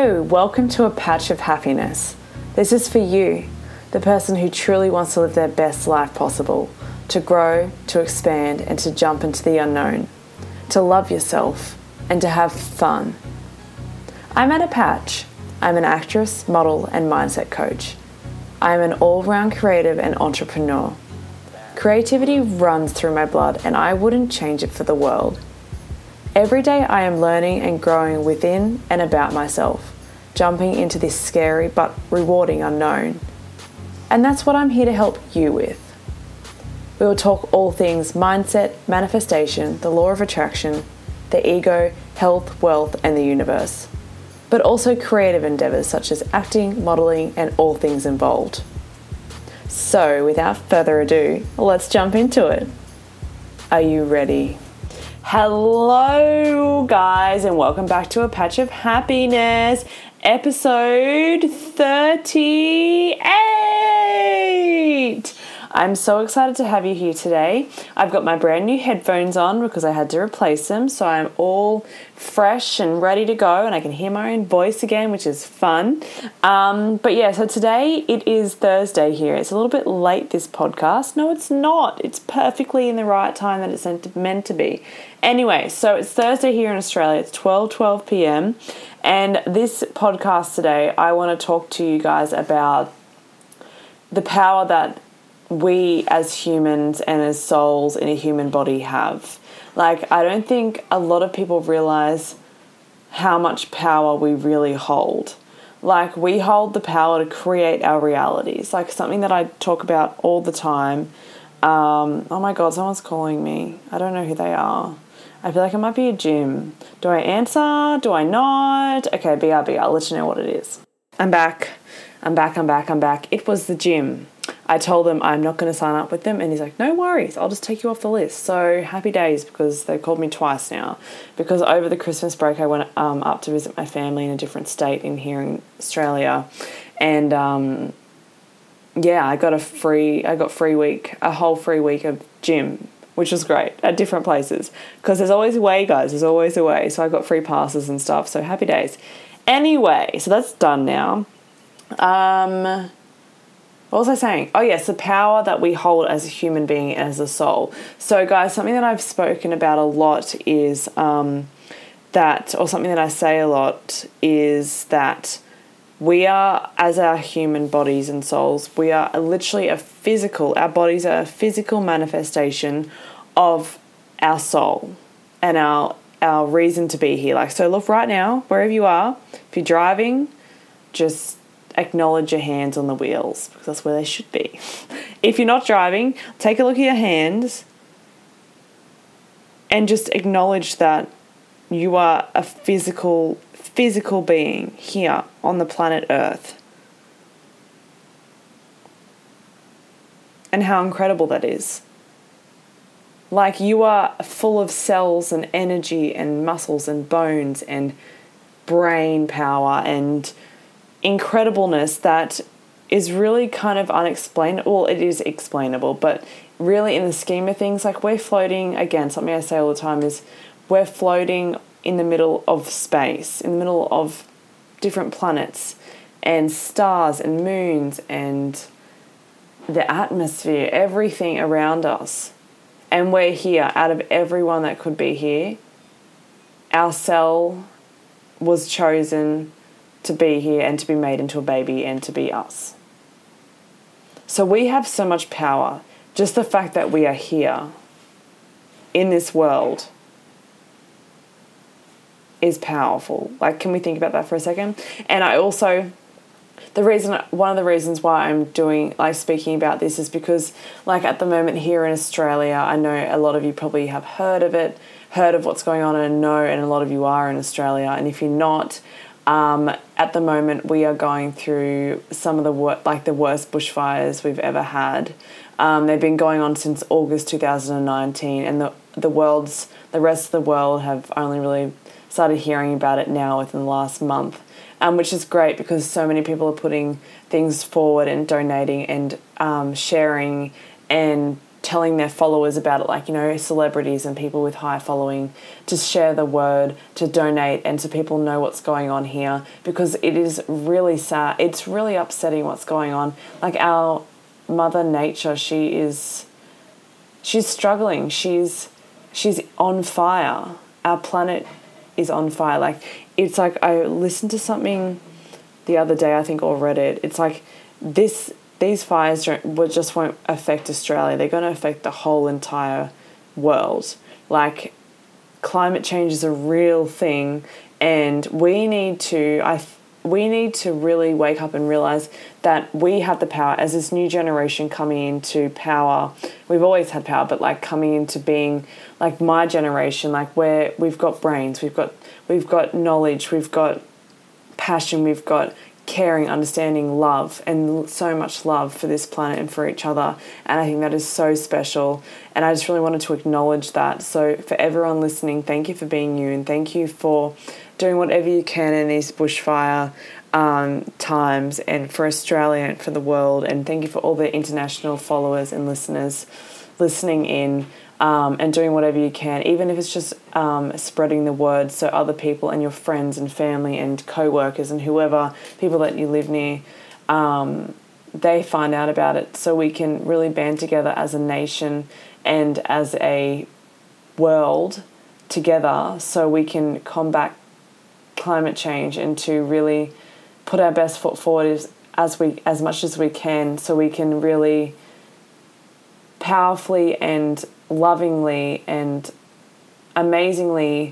Hello, welcome to A Patch of Happiness. This is for you, the person who truly wants to live their best life possible, to grow, to expand, and to jump into the unknown, to love yourself, and to have fun. I'm Anna Patch. I'm an actress, model, and mindset coach. I'm an all-round creative and entrepreneur. Creativity runs through my blood, and I wouldn't change it for the world. Every day I am learning and growing within and about myself, jumping into this scary but rewarding unknown. And that's what I'm here to help you with. We will talk all things mindset, manifestation, the law of attraction, the ego, health, wealth, and the universe. But also creative endeavours such as acting, modelling, and all things involved. So without further ado, let's jump into it. Are you ready? Hello guys, and welcome back to A Patch of Happiness, episode 38. I'm so excited to have you here today. I've got my brand new headphones on because I had to replace them, so I'm all fresh and ready to go, and I can hear my own voice again, which is fun. But yeah, so today it is Thursday here. It's a little bit late, this podcast. No, it's not. It's perfectly in the right time that it's meant to be. Anyway, so it's Thursday here in Australia. It's 12 p.m. And this podcast today, I want to talk to you guys about the power that we as humans and as souls in a human body have. Like, I don't think a lot of people realize how much power we really hold. Like, we hold the power to create our realities. Like, something that I talk about all the time. Oh my God, someone's calling me. I don't know who they are. I feel like it might be a gym. Do I answer? Do I not? Okay, BRB, I'll let you know what it is. I'm back. It was the gym. I told them I'm not going to sign up with them, and he's like, no worries, I'll just take you off the list. So happy days, because they've called me twice now, because over the Christmas break I went up to visit my family in a different state here in Australia, and I got a whole free week of gym, which was great, at different places, because there's always a way, guys, there's always a way. So I got free passes and stuff, so happy days. Anyway, so that's done now. What was I saying? Oh yes, the power that we hold as a human being, as a soul. So guys, something that I've spoken about a lot is something that I say a lot is that we are, as our human bodies and souls, we are literally our bodies are a physical manifestation of our soul and our reason to be here. Like, so look right now, wherever you are, if you're driving, just acknowledge your hands on the wheels, because that's where they should be. If you're not driving, take a look at your hands and just acknowledge that you are a physical being here on the planet Earth. And how incredible that is. Like, you are full of cells and energy and muscles and bones and brain power and incredibleness that is really kind of unexplainable. Well, it is explainable, but really in the scheme of things, like, we're floating, again, something I say all the time is we're floating in the middle of space, in the middle of different planets and stars and moons and the atmosphere, everything around us. And we're here. Out of everyone that could be here, our cell was chosen to be here and to be made into a baby and to be us. So we have so much power. Just the fact that we are here in this world is powerful. Like, can we think about that for a second? And I also, one of the reasons why I'm speaking about this is because, like, at the moment here in Australia, I know a lot of you probably have heard of what's going on, and a lot of you are in Australia. And if you're not, at the moment we are going through some of the worst bushfires we've ever had. They've been going on since August 2019, and the rest of the world have only really started hearing about it now within the last month, which is great because so many people are putting things forward and donating and sharing and telling their followers about it, like, you know, celebrities and people with high following, to share the word, to donate, and so people know what's going on here, because it is really sad. It's really upsetting what's going on. Like, our Mother Nature, she's struggling. She's on fire. Our planet is on fire. Like, it's like, I listened to something the other day, I think, or read it. It's like these fires just won't affect Australia. They're going to affect the whole entire world. Like, climate change is a real thing, and we need to really wake up and realize that we have the power as this new generation coming into power. We've always had power, but like coming into being, like my generation, like where we've got brains, we've got knowledge, we've got passion, we've got caring, understanding, love, and so much love for this planet and for each other. And I think that is so special, and I just really wanted to acknowledge that. So for everyone listening, thank you for being you, and thank you for doing whatever you can in these bushfire times, and for Australia and for the world. And thank you for all the international followers and listeners listening in, and doing whatever you can, even if it's just spreading the word so other people and your friends and family and co-workers and whoever, people that you live near, they find out about it, so we can really band together as a nation and as a world together, so we can combat climate change and to really put our best foot forward as much as we can, so we can really powerfully and lovingly and amazingly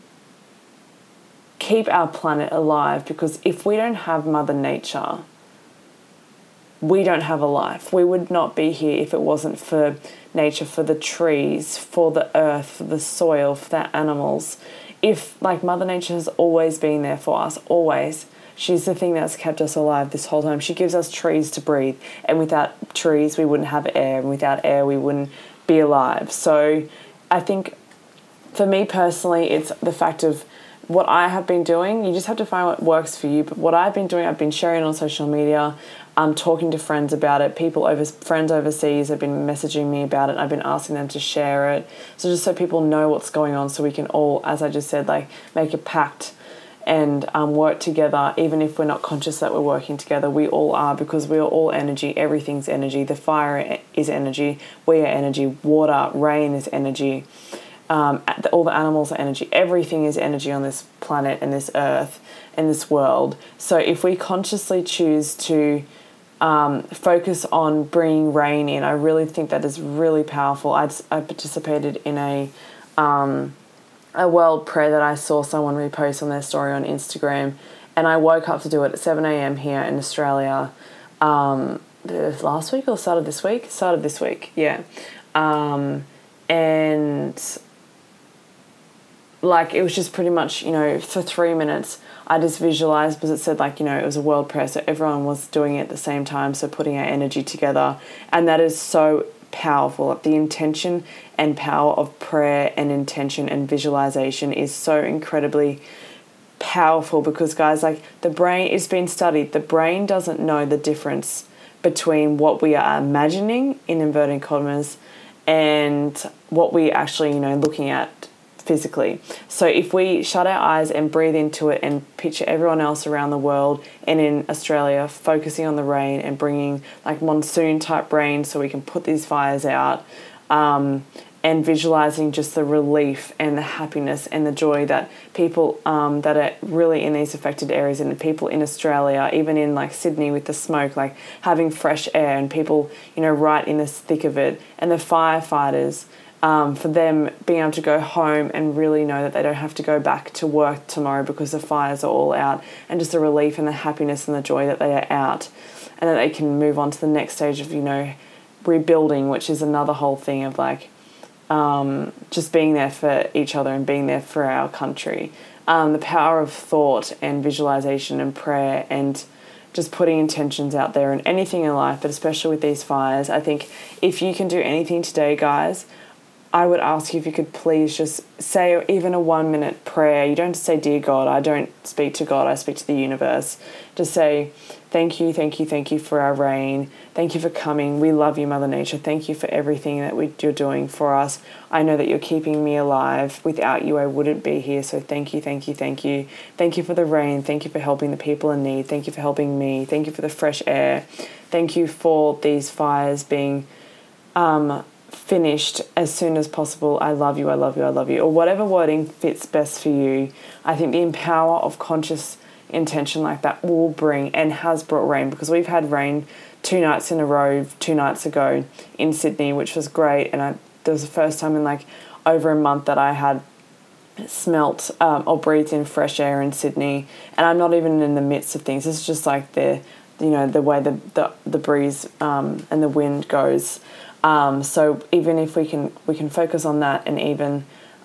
keep our planet alive. Because if we don't have Mother Nature, we don't have a life. We would not be here if it wasn't for nature, for the trees, for the earth, for the soil, for the animals. If, like, Mother Nature has always been there for us, always. She's the thing that's kept us alive this whole time. She gives us trees to breathe, and without trees we wouldn't have air, and without air we wouldn't be alive. So I think for me personally, it's the fact of what I have been doing. You just have to find what works for you. But what I've been doing, I've been sharing on social media, talking to friends about it. Friends overseas have been messaging me about it. I've been asking them to share it. So just so people know what's going on, so we can all, as I just said, like, make a pact and work together. Even if we're not conscious that we're working together, we all are, because we are all energy. Everything's energy. The fire is energy. We are energy. Water, rain is energy. All the animals are energy. Everything is energy on this planet and this earth and this world. So if we consciously choose to focus on bringing rain in, I really think that is really powerful. I participated in a world prayer that I saw someone repost on their story on Instagram, and I woke up to do it at 7 a.m. here in Australia, last week or started this week, yeah. And like, it was just pretty much, you know, for 3 minutes, I just visualized, because it said, like, you know, it was a world prayer, so everyone was doing it at the same time, so putting our energy together. And that is so powerful. Like, the intention and power of prayer and intention and visualization is so incredibly powerful, because, guys, like, the brain, it's been studied, the brain doesn't know the difference between what we are imagining, in inverted commas, and what we actually, you know, looking at physically. So if we shut our eyes and breathe into it and picture everyone else around the world and in Australia focusing on the rain and bringing, like, monsoon type rain so we can put these fires out, and visualizing just the relief and the happiness and the joy that people that are really in these affected areas, and the people in Australia, even in, like, Sydney with the smoke, like, having fresh air, and people, you know, right in the thick of it, and the firefighters, for them being able to go home and really know that they don't have to go back to work tomorrow because the fires are all out, and just the relief and the happiness and the joy that they are out, and that they can move on to the next stage of, you know, rebuilding, which is another whole thing of, like, just being there for each other and being there for our country. The power of thought and visualization and prayer and just putting intentions out there and anything in life, but especially with these fires. I think if you can do anything today, guys, I would ask you if you could please just say even a 1-minute prayer. You don't have to say, "Dear God." I don't speak to God, I speak to the universe. Just say, "Thank you, thank you, thank you for our rain. Thank you for coming. We love you, Mother Nature. Thank you for everything that you're doing for us. I know that you're keeping me alive. Without you, I wouldn't be here. So thank you, thank you, thank you. Thank you for the rain. Thank you for helping the people in need. Thank you for helping me. Thank you for the fresh air. Thank you for these fires being finished as soon as possible. I love you, I love you, I love you." Or whatever wording fits best for you. I think the power of conscious intention like that will bring and has brought rain, because we've had rain 2 nights in a row 2 nights ago in Sydney, which was great. And there was the first time in like over a month that I had smelt or breathed in fresh air in Sydney, and I'm not even in the midst of things. It's just like the way the breeze and the wind goes. So even if we can focus on that, and even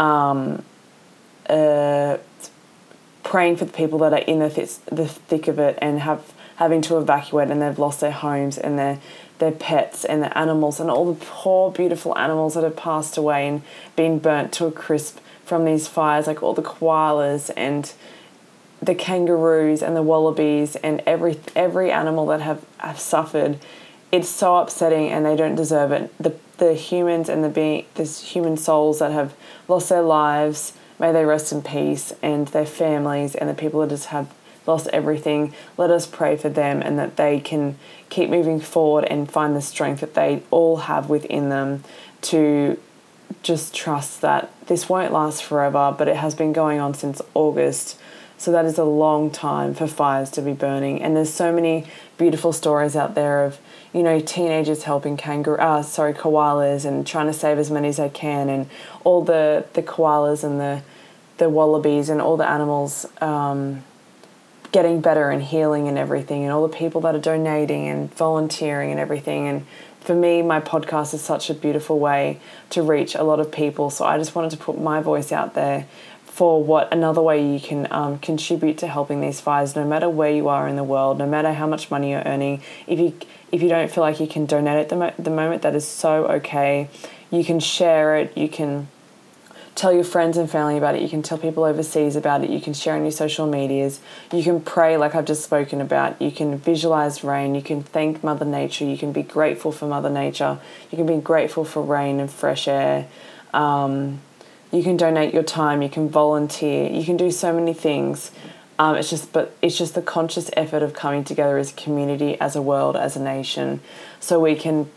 praying for the people that are in the thick of it and having to evacuate, and they've lost their homes and their pets and their animals, and all the poor beautiful animals that have passed away and been burnt to a crisp from these fires, like all the koalas and the kangaroos and the wallabies and every animal that have suffered. It's so upsetting, and they don't deserve it. The humans and the human souls that have lost their lives, may they rest in peace, and their families and the people that just have lost everything. Let us pray for them, and that they can keep moving forward and find the strength that they all have within them to just trust that this won't last forever, but it has been going on since August. So that is a long time for fires to be burning. And there's so many beautiful stories out there of, teenagers helping koalas and trying to save as many as they can, and all the koalas and the wallabies and all the animals getting better and healing and everything, and all the people that are donating and volunteering and everything. And for me, my podcast is such a beautiful way to reach a lot of people. So I just wanted to put my voice out there for what another way you can contribute to helping these fires, no matter where you are in the world, no matter how much money you're earning. If you don't feel like you can donate at the moment, that is so okay. You can share it. You can tell your friends and family about it. You can tell people overseas about it. You can share on your social medias. You can pray like I've just spoken about. You can visualize rain. You can thank Mother Nature. You can be grateful for Mother Nature. You can be grateful for rain and fresh air. You can donate your time. You can volunteer. You can do so many things. It's just the conscious effort of coming together as a community, as a world, as a nation, so we can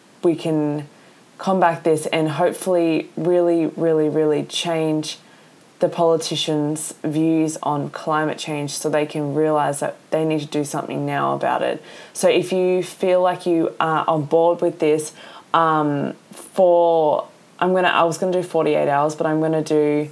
combat this and hopefully really, really, really change the politicians' views on climate change, so they can realise that they need to do something now about it. So if you feel like you are on board with this, I was gonna do 48 hours, but I'm gonna do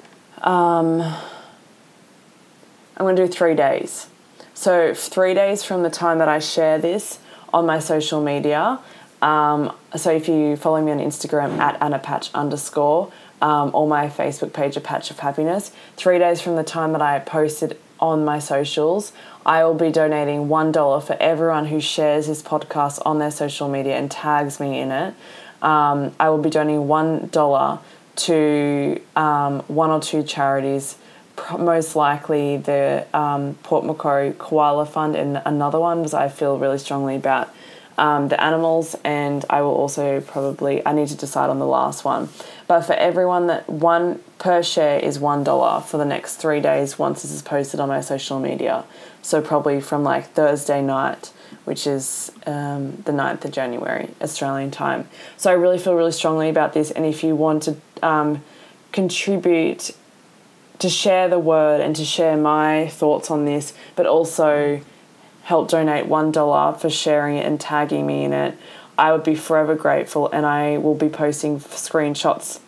3 days. So 3 days from the time that I share this on my social media. So if you follow me on Instagram at @AnnaPatch_, or my Facebook page, A Patch of Happiness, 3 days from the time that I posted on my socials, I will be donating $1 for everyone who shares this podcast on their social media and tags me in it. I will be donating $1 to 1 or 2 charities, most likely the Port Macquarie Koala Fund, and another one because I feel really strongly about the animals, and I will also I need to decide on the last one. But for everyone, that one per share is $1 for the next 3 days once this is posted on my social media. So probably from like Thursday night, which is the 9th of January, Australian time. So I really feel really strongly about this, and if you want to contribute to share the word and to share my thoughts on this, but also help donate $1 for sharing it and tagging me in it, I would be forever grateful, and I will be posting screenshots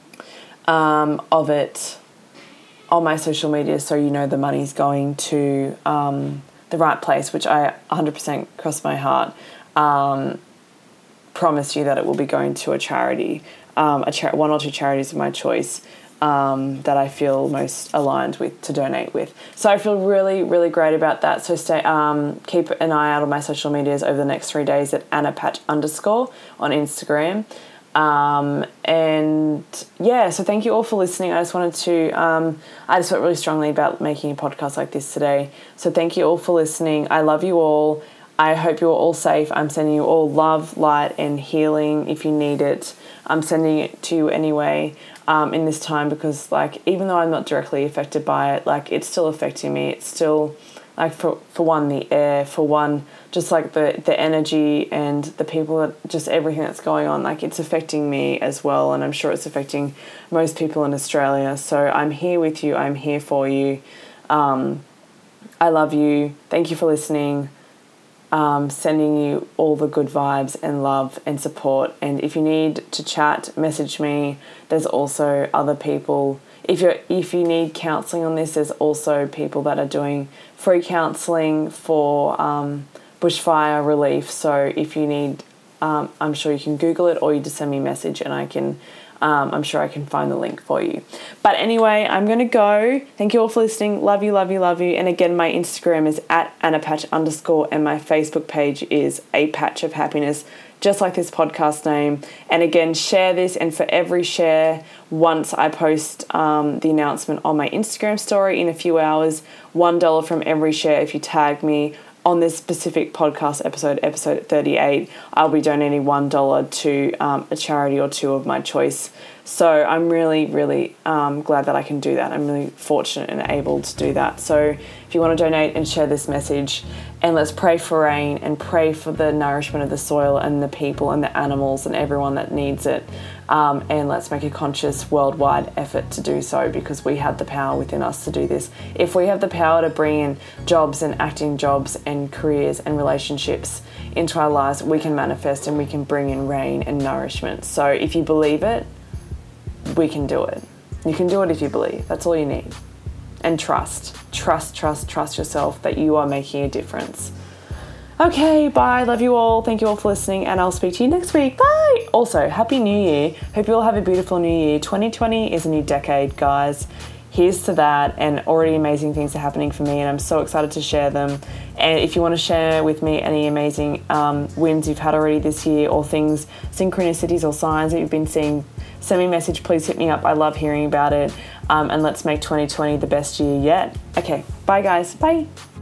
of it on my social media, so you know the money's going to the right place, which I 100% cross my heart promise you that it will be going to a charity, one or two charities of my choice, that I feel most aligned with to donate with. So I feel really, really great about that. So keep an eye out on my social medias over the next 3 days at AnnaPatch_ on Instagram. And yeah, so thank you all for listening. I just wanted to, I just felt really strongly about making a podcast like this today. So thank you all for listening. I love you all. I hope you're all safe. I'm sending you all love, light, and healing if you need it. I'm sending it to you anyway in this time because, like, even though I'm not directly affected by it, like, it's still affecting me. It's still, like, for one, the air, for one, just, like, the energy and the people, that just everything that's going on, like, it's affecting me as well, and I'm sure it's affecting most people in Australia. So I'm here with you. I'm here for you. I love you. Thank you for listening. Sending you all the good vibes and love and support. And if you need to chat, message me. There's also other people. If you need counselling on this, there's also people that are doing free counselling for bushfire relief. So if you need, I'm sure you can Google it, or you just send me a message and I'm sure I can find the link for you. But anyway, I'm going to go. Thank you all for listening. Love you, love you, love you. And again, my Instagram is @AnnaPatch_ and my Facebook page is A Patch of Happiness, just like this podcast name. And again, share this. And for every share, once I post the announcement on my Instagram story in a few hours, $1 from every share if you tag me on this specific podcast episode 38, I'll be donating $1 to a charity or two of my choice. So I'm really, really glad that I can do that. I'm really fortunate and able to do that. So if you want to donate and share this message, and let's pray for rain and pray for the nourishment of the soil and the people and the animals and everyone that needs it. And let's make a conscious worldwide effort to do so, because we have the power within us to do this. If we have the power to bring in jobs and acting jobs and careers and relationships into our lives, we can manifest and we can bring in rain and nourishment. So if you believe it, we can do it. You can do it if you believe. That's all you need. And trust yourself that you are making a difference. Okay, bye. Love you all. Thank you all for listening, and I'll speak to you next week. Bye. Also, Happy New Year. Hope you all have a beautiful new year. 2020 is a new decade, guys. Here's to that, and already amazing things are happening for me, and I'm so excited to share them. And if you want to share with me any amazing wins you've had already this year, or things, synchronicities or signs that you've been seeing, send me a message. Please hit me up. I love hearing about it. And let's make 2020 the best year yet. Okay, bye guys. Bye.